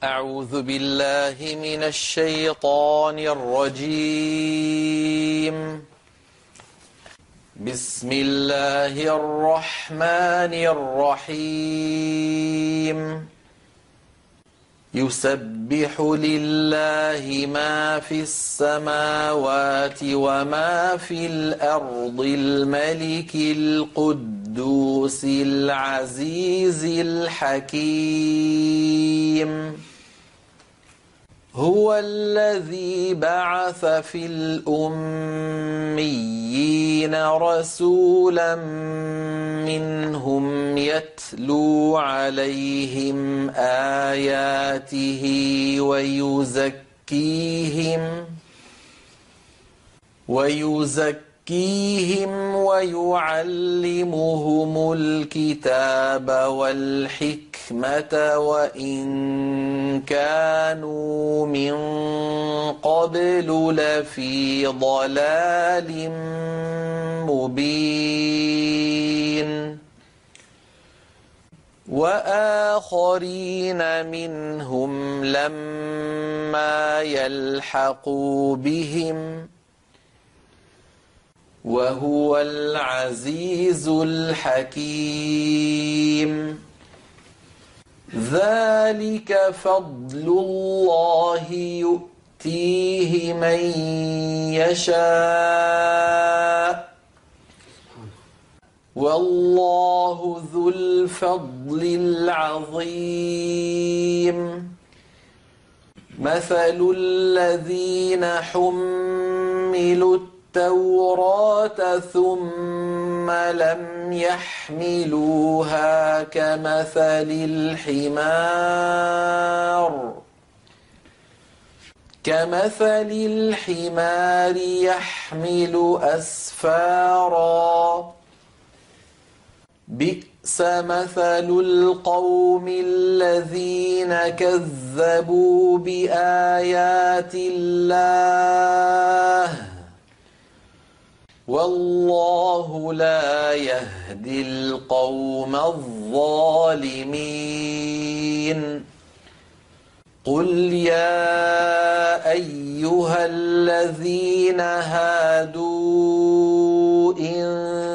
أعوذ بالله من الشيطان الرجيم. بسم الله الرحمن الرحيم. يسبح لله ما في السماوات وما في الأرض الملك القدوس العزيز الحكيم. هو الذي بعث في الأميين رسولا منهم يتلو عليهم آياته ويزكيهم ويعلمهم الكتاب والحكمة وإن كانوا من قبل لفي ضلال مبين. وآخرين منهم لما يلحقوا بهم وهو العزيز الحكيم. ذلك فضل الله يؤتيه من يشاء والله ذو الفضل العظيم. مثل الذين حملوا التوراة ثم لم يحملوها كمثل الحمار يحمل أسفارا. بئس مثل القوم الذين كذبوا بآيات الله والله لا يهدي القوم الظالمين. قل يا أيها الذين هادوا إن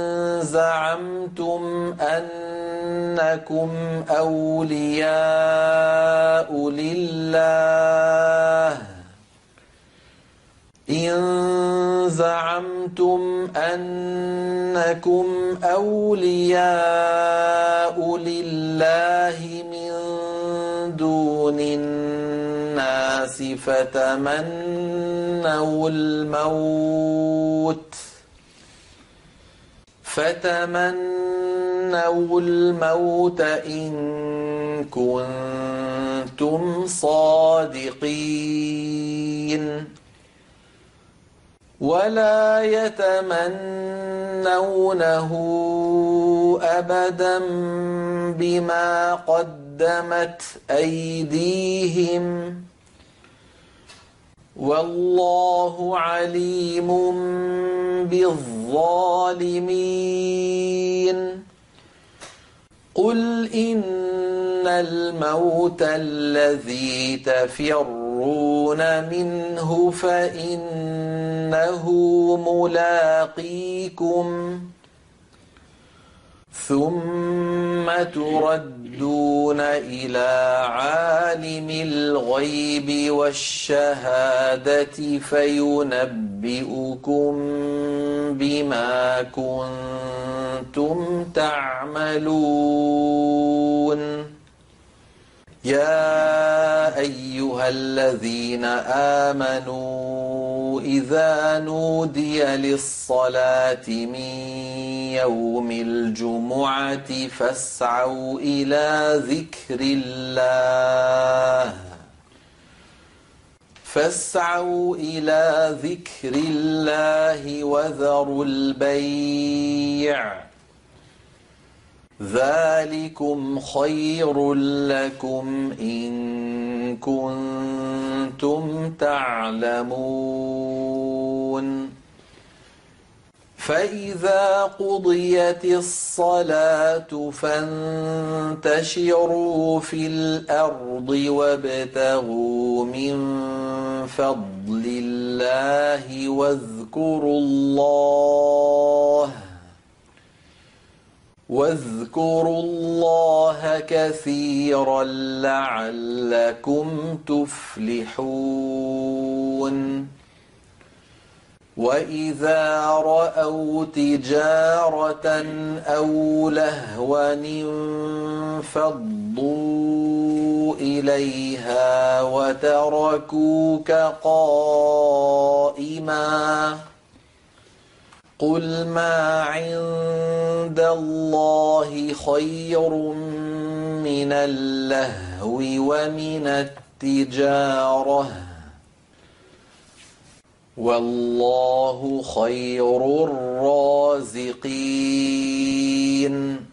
زعمتم أنكم أولياء لله من دون الناس فتمنوا الموت إن كنتم صادقين. ولا يتمنونه أبدا بما قدمت أيديهم والله عليم بالظالمين. قل إن الموت الذي تفرون منه فإنه ملاقيكم ثم تردون إلى عالم الغيب والشهادة فينبئكم بما كنتم تعملون. يا أيها الذين آمنوا إذا نودي للصلاة من يوم الجمعة فاسعوا إلى ذكر الله وذروا البيع ذلكم خير لكم إن كنتم تعلمون. فإذا قضيت الصلاة فانتشروا في الأرض وابتغوا من فضل الله واذكروا الله كثيرا لعلكم تفلحون وإذا رأوا تجارة أو لهوا انفضوا إليها وتركوك قائما قل ما عند الله خير من اللهو ومن التجارة والله خير الرازقين